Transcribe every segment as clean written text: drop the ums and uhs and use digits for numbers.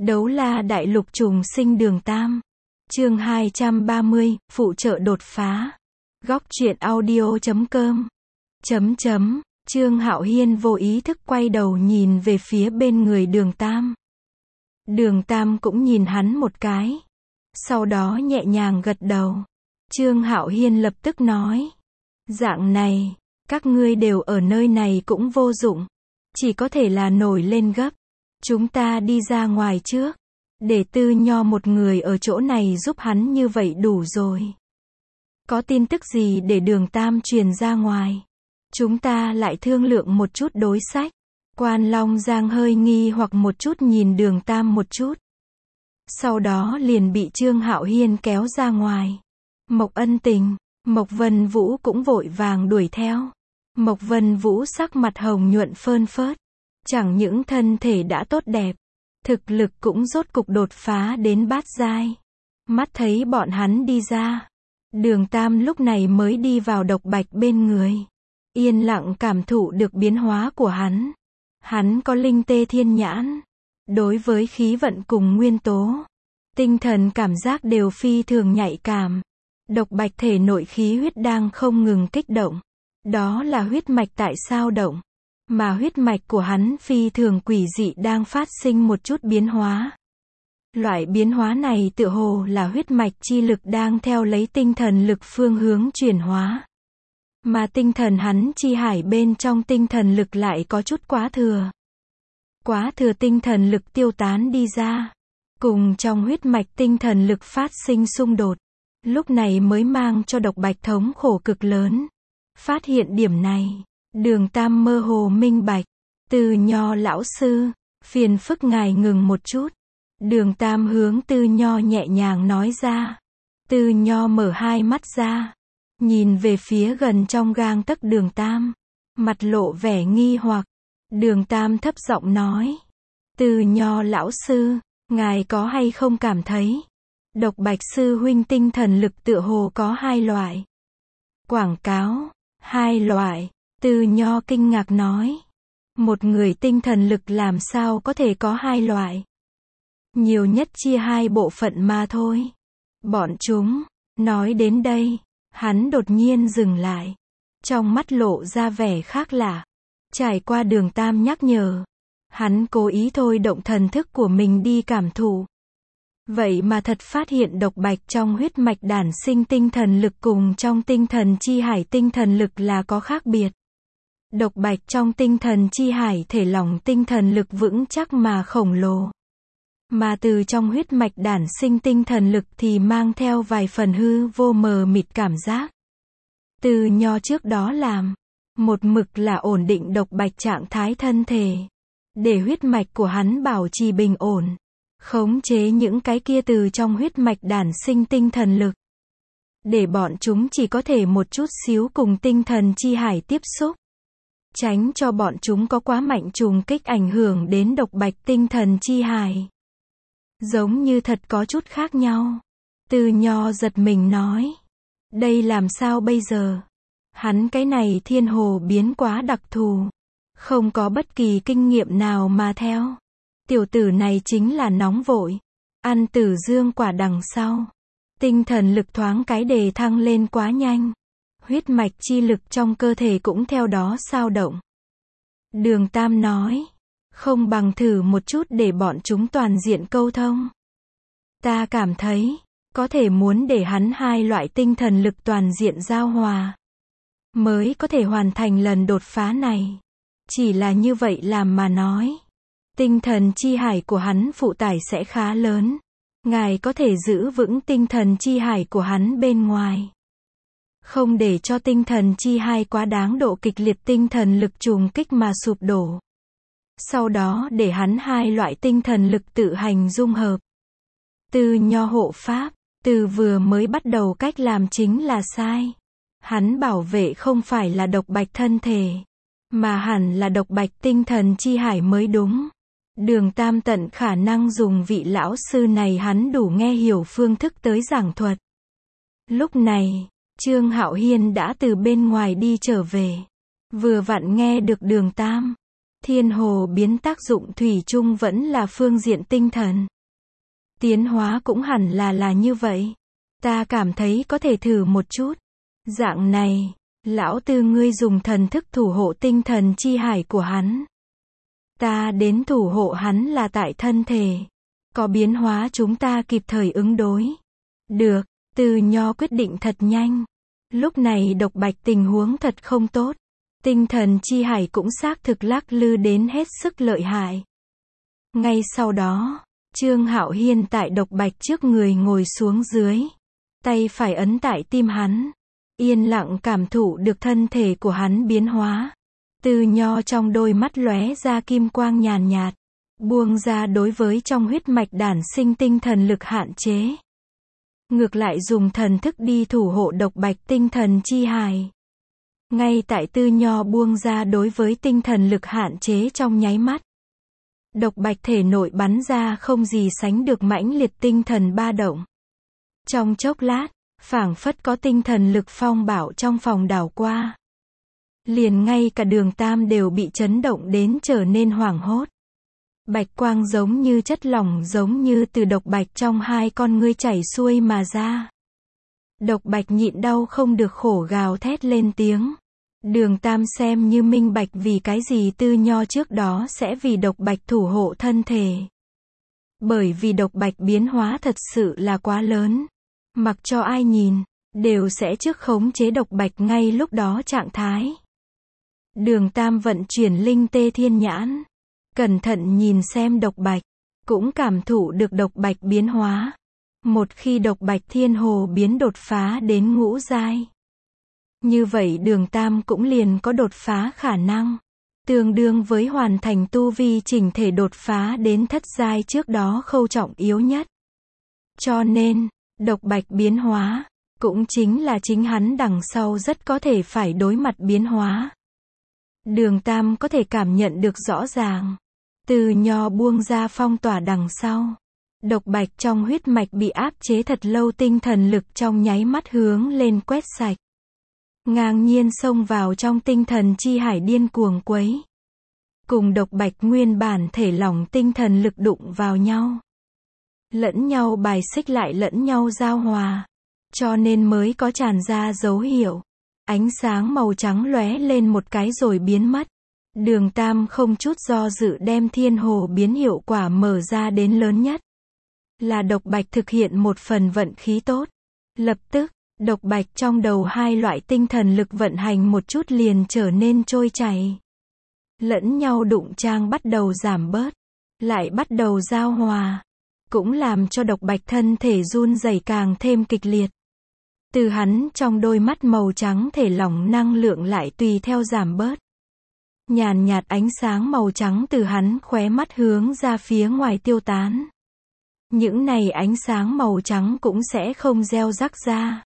Đấu la đại lục trùng sinh đường Tam. Chương 230, phụ trợ đột phá. Góc truyện audio.com. Trương Hạo Hiên vô ý thức quay đầu nhìn về phía bên người đường Tam. Đường Tam cũng nhìn hắn một cái. Sau đó nhẹ nhàng gật đầu. Trương Hạo Hiên lập tức nói. Dạng này, các ngươi đều ở nơi này cũng vô dụng. Chỉ có thể là nổi lên gấp. Chúng ta đi ra ngoài trước. Để Tư Nho một người ở chỗ này giúp hắn như vậy đủ rồi. Có tin tức gì để đường Tam truyền ra ngoài? Chúng ta lại thương lượng một chút đối sách. Quan Long Giang hơi nghi hoặc một chút nhìn đường Tam một chút. Sau đó liền bị Trương Hạo Hiên kéo ra ngoài. Mộc Ân Tình, Mộc Vân Vũ cũng vội vàng đuổi theo. Mộc Vân Vũ sắc mặt hồng nhuận phơn phớt. Chẳng những thân thể đã tốt đẹp, thực lực cũng rốt cục đột phá đến bát giai. Mắt thấy bọn hắn đi ra, đường Tam lúc này mới đi vào Độc Bạch bên người. Yên lặng cảm thụ được biến hóa của hắn. Hắn có linh tê thiên nhãn. Đối với khí vận cùng nguyên tố, tinh thần cảm giác đều phi thường nhạy cảm. Độc Bạch thể nội khí huyết đang không ngừng kích động. Đó là huyết mạch tại sao động. Mà huyết mạch của hắn phi thường quỷ dị đang phát sinh một chút biến hóa. Loại biến hóa này tựa hồ là huyết mạch chi lực đang theo lấy tinh thần lực phương hướng chuyển hóa. Mà tinh thần hắn chi hải bên trong tinh thần lực lại có chút quá thừa. Quá thừa tinh thần lực tiêu tán đi ra. Cùng trong huyết mạch tinh thần lực phát sinh xung đột. Lúc này mới mang cho Độc Bạch thống khổ cực lớn. Phát hiện điểm này, đường Tam mơ hồ minh bạch. Tư Nho lão sư, phiền phức ngài ngừng một chút. Đường Tam hướng Tư Nho nhẹ nhàng nói ra. Tư Nho mở hai mắt ra, nhìn về phía gần trong gang tấc đường Tam, mặt lộ vẻ nghi hoặc. Đường Tam thấp giọng nói. Tư Nho lão sư, ngài có hay không cảm thấy Độc Bạch sư huynh tinh thần lực tựa hồ có hai loại? Quảng cáo, hai loại. Tư Nho kinh ngạc nói. Một người tinh thần lực làm sao có thể có hai loại? Nhiều nhất chia hai bộ phận mà thôi. Bọn chúng, nói đến đây, hắn đột nhiên dừng lại. Trong mắt lộ ra vẻ khác lạ. Trải qua đường Tam nhắc nhở, hắn cố ý thôi động thần thức của mình đi cảm thụ. Vậy mà thật phát hiện Độc Bạch trong huyết mạch đản sinh tinh thần lực cùng trong tinh thần chi hải tinh thần lực là có khác biệt. Độc Bạch trong tinh thần chi hải thể lỏng tinh thần lực vững chắc mà khổng lồ. Mà từ trong huyết mạch đản sinh tinh thần lực thì mang theo vài phần hư vô mờ mịt cảm giác. Tư Nho trước đó làm một mực là ổn định Độc Bạch trạng thái thân thể, để huyết mạch của hắn bảo trì bình ổn, khống chế những cái kia từ trong huyết mạch đản sinh tinh thần lực, để bọn chúng chỉ có thể một chút xíu cùng tinh thần chi hải tiếp xúc, tránh cho bọn chúng có quá mạnh trùng kích ảnh hưởng đến Độc Bạch tinh thần chi hải. Giống như thật có chút khác nhau. Tư Nho giật mình nói. Đây làm sao bây giờ? Hắn cái này thiên hồ biến quá đặc thù. Không có bất kỳ kinh nghiệm nào mà theo. Tiểu tử này chính là nóng vội. Ăn tử dương quả đằng sau. Tinh thần lực thoáng cái đề thăng lên quá nhanh. Huyết mạch chi lực trong cơ thể cũng theo đó xao động. Đường Tam nói. Không bằng thử một chút để bọn chúng toàn diện câu thông. Ta cảm thấy, có thể muốn để hắn hai loại tinh thần lực toàn diện giao hòa, mới có thể hoàn thành lần đột phá này. Chỉ là như vậy làm mà nói. Tinh thần chi hải của hắn phụ tải sẽ khá lớn. Ngài có thể giữ vững tinh thần chi hải của hắn bên ngoài. Không để cho tinh thần chi hải quá đáng độ kịch liệt tinh thần lực trùng kích mà sụp đổ. Sau đó để hắn hai loại tinh thần lực tự hành dung hợp. Tư Nho hộ pháp, từ vừa mới bắt đầu cách làm chính là sai. Hắn bảo vệ không phải là Độc Bạch thân thể, mà hẳn là Độc Bạch tinh thần chi hải mới đúng. Đường Tam tận khả năng dùng vị lão sư này hắn đủ nghe hiểu phương thức tới giảng thuật. Lúc này, Trương Hạo Hiên đã từ bên ngoài đi trở về. Vừa vặn nghe được đường Tam Thiên hồ biến tác dụng thủy chung vẫn là phương diện tinh thần. Tiến hóa cũng hẳn là như vậy. Ta cảm thấy có thể thử một chút. Dạng này, lão tư ngươi dùng thần thức thủ hộ tinh thần chi hải của hắn. Ta đến thủ hộ hắn là tại thân thể. Có biến hóa chúng ta kịp thời ứng đối. Được, Từ Nho quyết định thật nhanh. Lúc này Độc Bạch tình huống thật không tốt. Tinh thần chi hải cũng xác thực lắc lư đến hết sức lợi hại. Ngay sau đó, Trương Hạo Hiên tại Độc Bạch trước người ngồi xuống dưới. Tay phải ấn tại tim hắn. Yên lặng cảm thụ được thân thể của hắn biến hóa. Từ Nho trong đôi mắt lóe ra kim quang nhàn nhạt. Buông ra đối với trong huyết mạch đản sinh tinh thần lực hạn chế. Ngược lại dùng thần thức đi thủ hộ Độc Bạch tinh thần chi hài. Ngay tại Từ Nho buông ra đối với tinh thần lực hạn chế trong nháy mắt. Độc Bạch thể nội bắn ra không gì sánh được mãnh liệt tinh thần ba động. Trong chốc lát, phảng phất có tinh thần lực phong bạo trong phòng đảo qua. Liền ngay cả Đường Tam đều bị chấn động đến trở nên hoảng hốt. Bạch quang giống như chất lỏng giống như từ Độc Bạch trong hai con ngươi chảy xuôi mà ra. Độc Bạch nhịn đau không được khổ gào thét lên tiếng. Đường Tam xem như minh bạch vì cái gì Từ Nho trước đó sẽ vì Độc Bạch thủ hộ thân thể. Bởi vì Độc Bạch biến hóa thật sự là quá lớn. Mặc cho ai nhìn, đều sẽ trước khống chế Độc Bạch ngay lúc đó trạng thái. Đường Tam vận chuyển linh tê thiên nhãn. Cẩn thận nhìn xem Độc Bạch. Cũng cảm thụ được Độc Bạch biến hóa. Một khi Độc Bạch thiên hồ biến đột phá đến ngũ giai. Như vậy Đường Tam cũng liền có đột phá khả năng. Tương đương với hoàn thành tu vi chỉnh thể đột phá đến thất giai trước đó khâu trọng yếu nhất. Cho nên, Độc Bạch biến hóa, cũng chính là chính hắn đằng sau rất có thể phải đối mặt biến hóa. Đường Tam có thể cảm nhận được rõ ràng. Từ Nho buông ra phong tỏa đằng sau. Độc Bạch trong huyết mạch bị áp chế thật lâu tinh thần lực trong nháy mắt hướng lên quét sạch. Ngang nhiên xông vào trong tinh thần chi hải điên cuồng quấy. Cùng Độc Bạch nguyên bản thể lỏng tinh thần lực đụng vào nhau. Lẫn nhau bài xích lại lẫn nhau giao hòa. Cho nên mới có tràn ra dấu hiệu. Ánh sáng màu trắng lóe lên một cái rồi biến mất. Đường Tam không chút do dự đem thiên hồ biến hiệu quả mở ra đến lớn nhất. Là Độc Bạch thực hiện một phần vận khí tốt. Lập tức, Độc Bạch trong đầu hai loại tinh thần lực vận hành một chút liền trở nên trôi chảy. Lẫn nhau đụng trang bắt đầu giảm bớt. Lại bắt đầu giao hòa. Cũng làm cho Độc Bạch thân thể run rẩy càng thêm kịch liệt. Từ hắn trong đôi mắt màu trắng thể lỏng năng lượng lại tùy theo giảm bớt. Nhàn nhạt ánh sáng màu trắng từ hắn khóe mắt hướng ra phía ngoài tiêu tán. Những này ánh sáng màu trắng cũng sẽ không gieo rắc ra.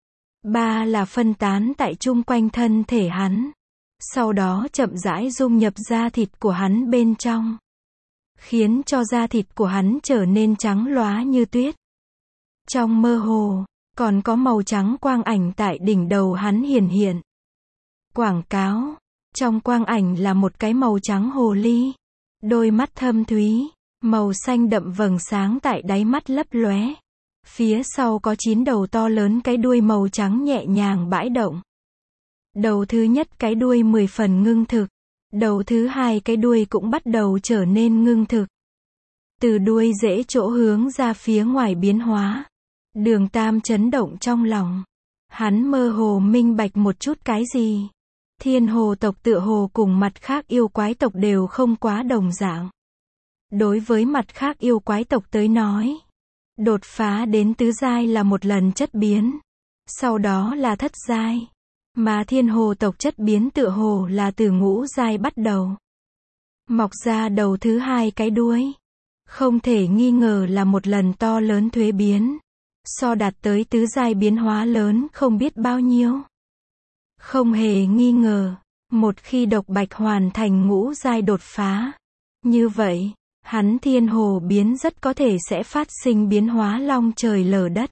Ba là phân tán tại chung quanh thân thể hắn. Sau đó chậm rãi dung nhập da thịt của hắn bên trong. Khiến cho da thịt của hắn trở nên trắng lóa như tuyết. Trong mơ hồ, còn có màu trắng quang ảnh tại đỉnh đầu hắn hiển hiện. Quảng cáo. Trong quang ảnh là một cái màu trắng hồ ly. Đôi mắt thâm thúy. Màu xanh đậm vầng sáng tại đáy mắt lấp lóe. Phía sau có 9 đầu to lớn cái đuôi màu trắng nhẹ nhàng bãi động. Đầu thứ nhất cái đuôi 10 phần ngưng thực. Đầu thứ hai cái đuôi cũng bắt đầu trở nên ngưng thực. Từ đuôi rễ chỗ hướng ra phía ngoài biến hóa. Đường Tam chấn động trong lòng. Hắn mơ hồ minh bạch một chút cái gì. Thiên hồ tộc tựa hồ cùng mặt khác yêu quái tộc đều không quá đồng dạng. Đối với mặt khác yêu quái tộc tới nói, đột phá đến tứ giai là một lần chất biến. Sau đó là thất giai. Mà thiên hồ tộc chất biến tựa hồ là từ ngũ giai bắt đầu. Mọc ra đầu thứ hai cái đuôi. Không thể nghi ngờ là một lần to lớn thuế biến. So đạt tới tứ giai biến hóa lớn không biết bao nhiêu. Không hề nghi ngờ, một khi Độc Bạch hoàn thành ngũ giai đột phá. Như vậy, hắn thiên hồ biến rất có thể sẽ phát sinh biến hóa long trời lở đất.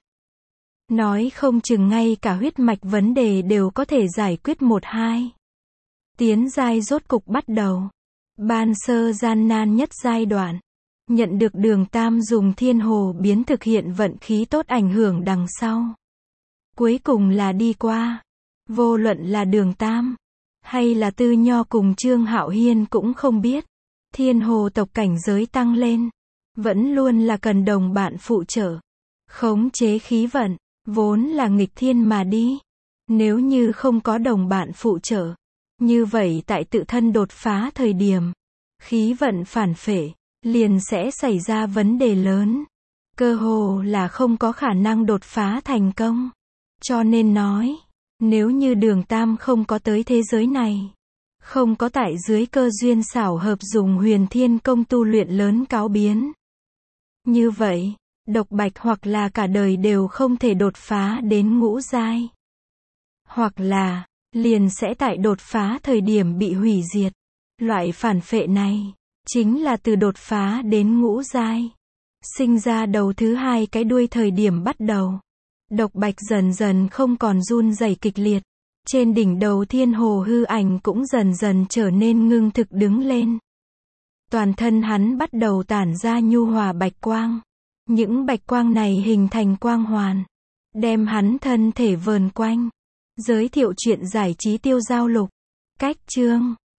Nói không chừng ngay cả huyết mạch vấn đề đều có thể giải quyết 1-2. Tiến giai rốt cục bắt đầu. Ban sơ gian nan nhất giai đoạn, nhận được Đường Tam dùng thiên hồ biến thực hiện vận khí tốt ảnh hưởng đằng sau. Cuối cùng là đi qua. Vô luận là Đường Tam, hay là Tư Nho cùng Trương Hạo Hiên cũng không biết. Thiên hồ tộc cảnh giới tăng lên, vẫn luôn là cần đồng bạn phụ trợ. Khống chế khí vận, vốn là nghịch thiên mà đi. Nếu như không có đồng bạn phụ trợ, như vậy tại tự thân đột phá thời điểm, khí vận phản phệ, liền sẽ xảy ra vấn đề lớn. Cơ hồ là không có khả năng đột phá thành công. Cho nên nói, nếu như Đường Tam không có tới thế giới này, không có tại dưới cơ duyên xảo hợp dùng Huyền Thiên Công tu luyện lớn cáo biến, như vậy, Độc Bạch hoặc là cả đời đều không thể đột phá đến ngũ giai. Hoặc là, liền sẽ tại đột phá thời điểm bị hủy diệt. Loại phản phệ này, chính là từ đột phá đến ngũ giai, sinh ra đầu thứ hai cái đuôi thời điểm bắt đầu. Độc Bạch dần dần không còn run rẩy kịch liệt. Trên đỉnh đầu thiên hồ hư ảnh cũng dần dần trở nên ngưng thực đứng lên. Toàn thân hắn bắt đầu tản ra nhu hòa bạch quang. Những bạch quang này hình thành quang hoàn, đem hắn thân thể vờn quanh. Giới thiệu chuyện giải trí tiêu giao lục. Cách chương